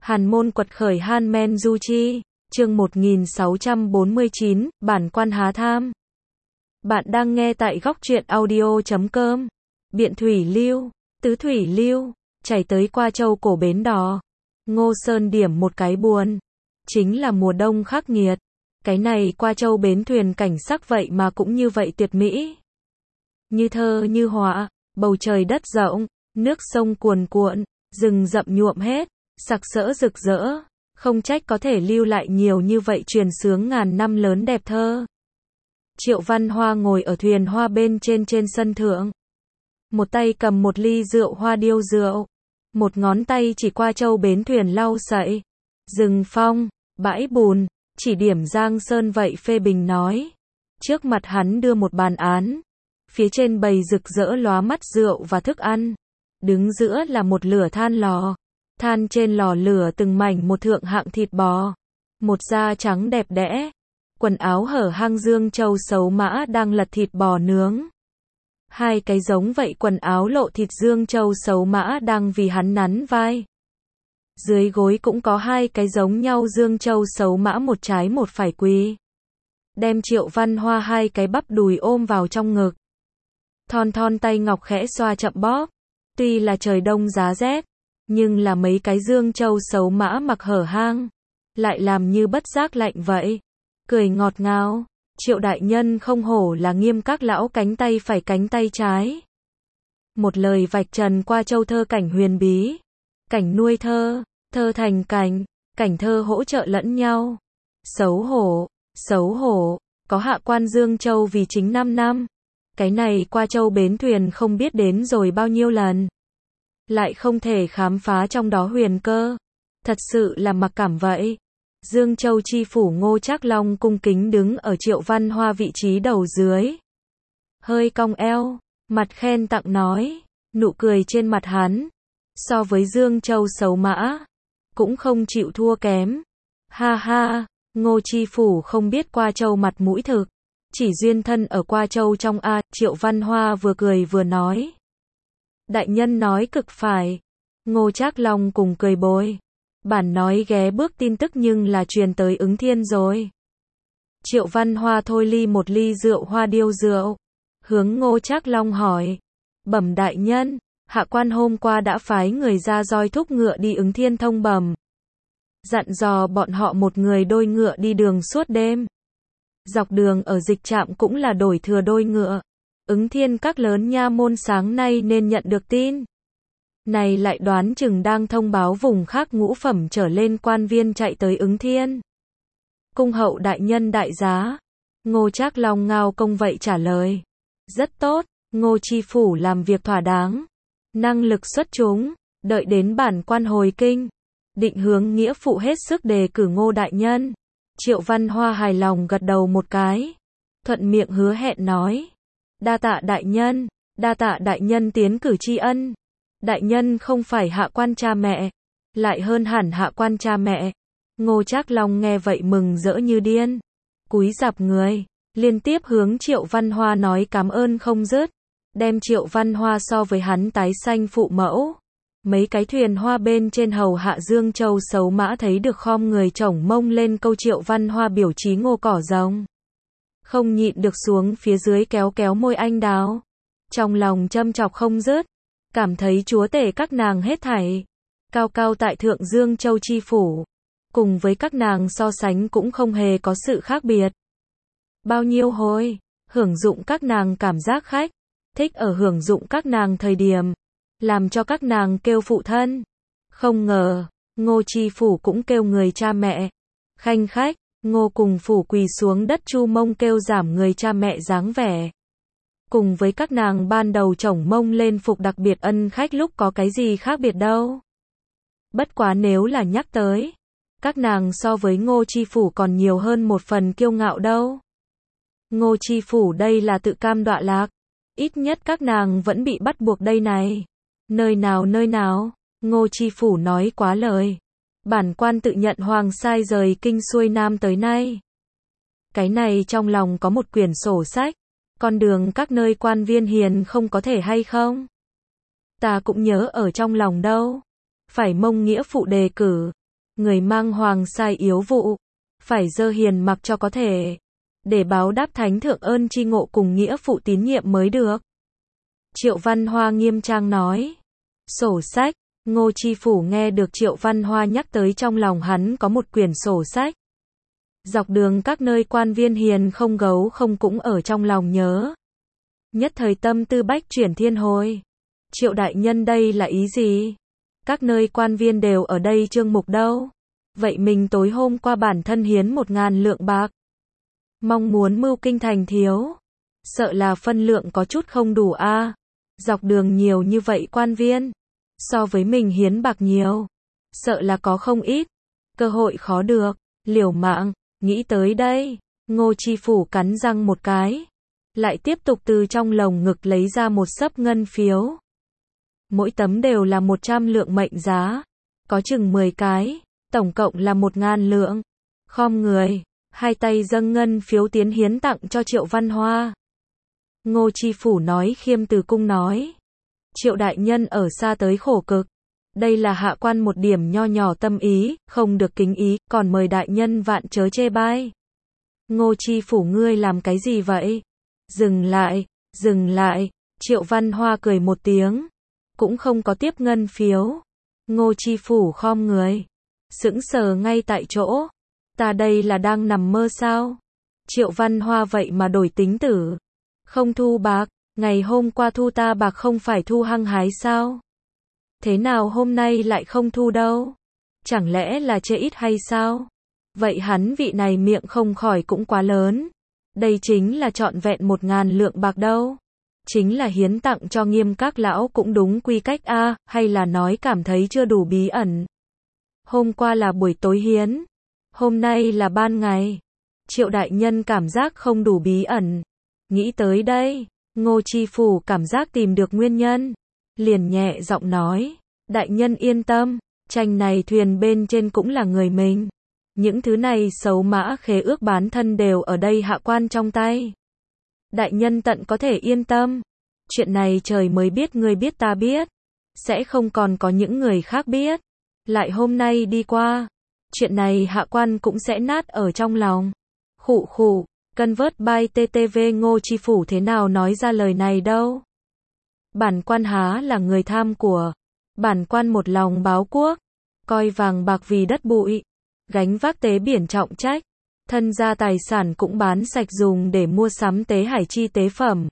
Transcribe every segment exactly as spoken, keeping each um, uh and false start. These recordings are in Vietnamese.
Hàn môn quật khởi Han Men Du Chi, chương một nghìn sáu trăm bốn mươi chín, bản quan há tham. Bạn đang nghe tại góc truyện audio chấm com. Biện Thủy Lưu, Tứ Thủy Lưu, chảy tới Qua Châu cổ bến đò. Ngô Sơn điểm một cái buồn. Chính là mùa đông khắc nghiệt. Cái này Qua Châu bến thuyền cảnh sắc vậy mà cũng như vậy tuyệt mỹ. Như thơ như họa, bầu trời đất rộng, nước sông cuồn cuộn, rừng rậm nhuộm hết, sặc sỡ rực rỡ, không trách có thể lưu lại nhiều như vậy truyền sướng ngàn năm lớn đẹp thơ. Triệu Văn Hoa ngồi ở thuyền hoa bên trên trên sân thượng. Một tay cầm một ly rượu hoa điêu rượu, một ngón tay chỉ Qua Châu bến thuyền lau sậy. Rừng phong, bãi bùn, chỉ điểm Giang Sơn vậy phê bình nói. Trước mặt hắn đưa một bàn án, phía trên bày rực rỡ lóa mắt rượu và thức ăn. Đứng giữa là một lửa than lò. Than trên lò lửa từng mảnh một thượng hạng thịt bò. Một da trắng đẹp đẽ. Quần áo hở hang Dương Châu Sấu Mã đang lật thịt bò nướng. Hai cái giống vậy quần áo lộ thịt Dương Châu Sấu Mã đang vì hắn nắn vai. Dưới gối cũng có hai cái giống nhau Dương Châu Sấu Mã một trái một phải quỳ. Đem Triệu Văn Hoa hai cái bắp đùi ôm vào trong ngực. Thon thon tay ngọc khẽ xoa chậm bóp. Tuy là trời đông giá rét, nhưng là mấy cái Dương Châu Sấu Mã mặc hở hang, lại làm như bất giác lạnh vậy. Cười ngọt ngào, Triệu đại nhân không hổ là Nghiêm các lão cánh tay phải cánh tay trái. Một lời vạch trần Qua Châu thơ cảnh huyền bí, cảnh nuôi thơ, thơ thành cảnh, cảnh thơ hỗ trợ lẫn nhau. Xấu hổ, xấu hổ, có hạ quan Dương Châu vì chính năm năm. Cái này Qua Châu bến thuyền không biết đến rồi bao nhiêu lần. Lại không thể khám phá trong đó huyền cơ. Thật sự là mặc cảm vậy. Dương Châu chi phủ Ngô Trác Long cung kính đứng ở Triệu Văn Hoa vị trí đầu dưới. Hơi cong eo, mặt khen tặng nói, nụ cười trên mặt hắn. So với Dương Châu Sấu Mã, cũng không chịu thua kém. Ha ha, Ngô chi phủ không biết Qua Châu mặt mũi thực. Chỉ duyên thân ở Qua Châu trong A, Triệu Văn Hoa vừa cười vừa nói. Đại nhân nói cực phải. Ngô Trác Long cùng cười bồi. Bản nói ghé bước tin tức nhưng là truyền tới Ứng Thiên rồi. Triệu Văn Hoa thôi ly một ly rượu hoa điêu rượu. Hướng Ngô Trác Long hỏi. Bẩm đại nhân, hạ quan hôm qua đã phái người ra roi thúc ngựa đi Ứng Thiên thông bẩm. Dặn dò bọn họ một người đôi ngựa đi đường suốt đêm. Dọc đường ở dịch trạm cũng là đổi thừa đôi ngựa. Ứng Thiên các lớn nha môn sáng nay nên nhận được tin. Này lại đoán chừng đang thông báo vùng khác ngũ phẩm trở lên quan viên chạy tới Ứng Thiên. Cung hậu đại nhân đại giá. Ngô Trác Long ngao công vậy trả lời. Rất tốt, Ngô chi phủ làm việc thỏa đáng. Năng lực xuất chúng, đợi đến bản quan hồi kinh. Định hướng nghĩa phụ hết sức đề cử Ngô đại nhân. Triệu Văn Hoa hài lòng gật đầu một cái. Thuận miệng hứa hẹn nói. Đa tạ đại nhân, đa tạ đại nhân tiến cử tri ân. Đại nhân không phải hạ quan cha mẹ, lại hơn hẳn hạ quan cha mẹ. Ngô Trác Long nghe vậy mừng rỡ như điên. Cúi rạp người, liên tiếp hướng Triệu Văn Hoa nói cảm ơn không dứt. Đem Triệu Văn Hoa so với hắn tái sanh phụ mẫu. Mấy cái thuyền hoa bên trên hầu hạ Dương Châu Sấu Mã thấy được khom người chổng mông lên câu Triệu Văn Hoa biểu trí ngô cỏ rồng. Không nhịn được xuống phía dưới kéo kéo môi anh đào. Trong lòng châm chọc không dứt. Cảm thấy chúa tể các nàng hết thảy. Cao cao tại thượng Dương Châu chi phủ. Cùng với các nàng so sánh cũng không hề có sự khác biệt. Bao nhiêu hồi, hưởng dụng các nàng cảm giác khách. Thích ở hưởng dụng các nàng thời điểm. Làm cho các nàng kêu phụ thân. Không ngờ, Ngô chi phủ cũng kêu người cha mẹ. Khanh khách, Ngô cùng phủ quỳ xuống đất chu mông kêu giảm người cha mẹ dáng vẻ. Cùng với các nàng ban đầu chổng mông lên phục đặc biệt ân khách lúc có cái gì khác biệt đâu. Bất quá nếu là nhắc tới, các nàng so với Ngô chi phủ còn nhiều hơn một phần kiêu ngạo đâu. Ngô chi phủ đây là tự cam đọa lạc. Ít nhất các nàng vẫn bị bắt buộc đây này. Nơi nào nơi nào, Ngô chi phủ nói quá lời. Bản quan tự nhận hoàng sai rời kinh xuôi nam tới nay. Cái này trong lòng có một quyển sổ sách. Con đường các nơi quan viên hiền không có thể hay không? Ta cũng nhớ ở trong lòng đâu. Phải mông nghĩa phụ đề cử. Người mang hoàng sai yếu vụ, phải dơ hiền mặc cho có thể, để báo đáp thánh thượng ơn tri ngộ cùng nghĩa phụ tín nhiệm mới được. Triệu Văn Hoa nghiêm trang nói. Sổ sách, Ngô Chi Phủ nghe được Triệu Văn Hoa nhắc tới trong lòng hắn có một quyển sổ sách. Dọc đường các nơi quan viên hiền không gấu không cũng ở trong lòng nhớ. Nhất thời tâm tư bách chuyển thiên hồi. Triệu đại nhân đây là ý gì? Các nơi quan viên đều ở đây trương mục đâu? Vậy mình tối hôm qua bản thân hiến một ngàn lượng bạc. Mong muốn mưu kinh thành thiếu. Sợ là phân lượng có chút không đủ a. À. Dọc đường nhiều như vậy quan viên. So với mình hiến bạc nhiều. Sợ là có không ít. Cơ hội khó được. Liều mạng. Nghĩ tới đây. Ngô Chi Phủ cắn răng một cái. Lại tiếp tục từ trong lồng ngực lấy ra một xấp ngân phiếu. Mỗi tấm đều là một trăm lượng mệnh giá. Có chừng mười cái. Tổng cộng là một ngàn lượng. Khom người. Hai tay dâng ngân phiếu tiến hiến tặng cho Triệu Văn Hoa. Ngô Chi Phủ nói khiêm từ cung nói. Triệu đại nhân ở xa tới khổ cực. Đây là hạ quan một điểm nho nhỏ tâm ý, không được kính ý, còn mời đại nhân vạn chớ chê bai. Ngô Chi Phủ ngươi làm cái gì vậy? Dừng lại, dừng lại. Triệu Văn Hoa cười một tiếng. Cũng không có tiếp ngân phiếu. Ngô Chi Phủ khom người. Sững sờ ngay tại chỗ. Ta đây là đang nằm mơ sao? Triệu Văn Hoa vậy mà đổi tính tử. Không thu bạc, ngày hôm qua thu ta bạc không phải thu hăng hái sao? Thế nào hôm nay lại không thu đâu? Chẳng lẽ là chê ít hay sao? Vậy hắn vị này miệng không khỏi cũng quá lớn. Đây chính là trọn vẹn một ngàn lượng bạc đâu. Chính là hiến tặng cho Nghiêm các lão cũng đúng quy cách a, à, hay là nói cảm thấy chưa đủ bí ẩn. Hôm qua là buổi tối hiến. Hôm nay là ban ngày. Triệu đại nhân cảm giác không đủ bí ẩn. Nghĩ tới đây, Ngô Chi Phủ cảm giác tìm được nguyên nhân. Liền nhẹ giọng nói, đại nhân yên tâm, tranh này thuyền bên trên cũng là người mình. Những thứ này xấu mã khế ước bán thân đều ở đây hạ quan trong tay. Đại nhân tận có thể yên tâm. Chuyện này trời mới biết người biết ta biết. Sẽ không còn có những người khác biết. Lại hôm nay đi qua. Chuyện này hạ quan cũng sẽ nát ở trong lòng. Khụ khụ, cân vớt by tê tê vê Ngô Chi Phủ thế nào nói ra lời này đâu. Bản quan há là người tham của. Bản quan một lòng báo quốc. Coi vàng bạc vì đất bụi. Gánh vác tế biển trọng trách. Thân gia tài sản cũng bán sạch dùng để mua sắm tế hải chi tế phẩm.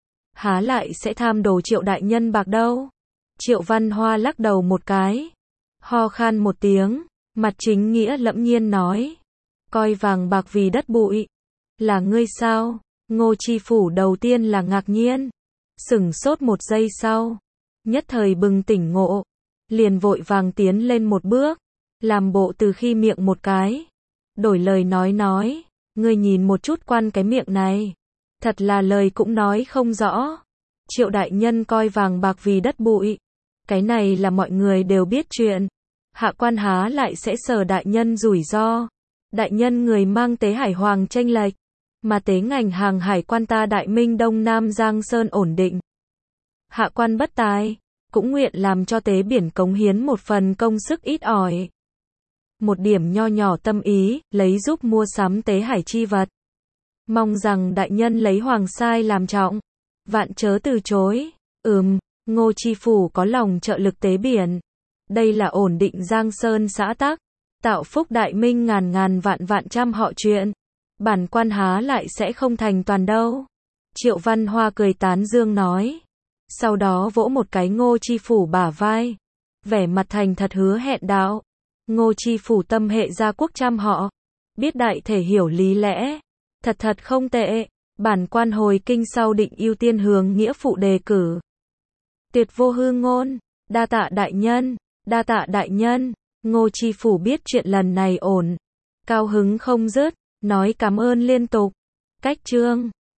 Há lại sẽ tham đồ Triệu đại nhân bạc đâu. Triệu Văn Hoa lắc đầu một cái. Ho khan một tiếng. Mặt chính nghĩa lẫm nhiên nói. Coi vàng bạc vì đất bụi. Là ngươi sao? Ngô Chi Phủ đầu tiên là ngạc nhiên. Sửng sốt một giây sau. Nhất thời bừng tỉnh ngộ. Liền vội vàng tiến lên một bước. Làm bộ từ khi miệng một cái. Đổi lời nói nói. Ngươi nhìn một chút quan cái miệng này. Thật là lời cũng nói không rõ. Triệu đại nhân coi vàng bạc vì đất bụi. Cái này là mọi người đều biết chuyện. Hạ quan há lại sẽ sở đại nhân rủi ro. Đại nhân người mang tế hải hoàng chênh lệch. Mà tế ngành hàng hải quan ta Đại Minh Đông Nam Giang Sơn ổn định. Hạ quan bất tài. Cũng nguyện làm cho tế biển cống hiến một phần công sức ít ỏi. Một điểm nho nhỏ tâm ý, lấy giúp mua sắm tế hải chi vật. Mong rằng đại nhân lấy hoàng sai làm trọng. Vạn chớ từ chối. Ừm, Ngô Chi Phủ có lòng trợ lực tế biển. Đây là ổn định Giang Sơn xã tắc. Tạo phúc Đại Minh ngàn ngàn vạn vạn trăm họ chuyện. Bản quan há lại sẽ không thành toàn đâu. Triệu Văn Hoa cười tán dương nói. Sau đó vỗ một cái Ngô Chi Phủ bả vai. Vẻ mặt thành thật hứa hẹn đạo. Ngô Chi Phủ tâm hệ gia quốc trăm họ. Biết đại thể hiểu lý lẽ. Thật thật không tệ. Bản quan hồi kinh sau định ưu tiên hướng nghĩa phụ đề cử. Tuyệt vô hư ngôn. Đa tạ đại nhân. Đa tạ đại nhân. Ngô Chi Phủ biết chuyện lần này ổn. Cao hứng không dứt. Nói cảm ơn liên tục. Cách chương.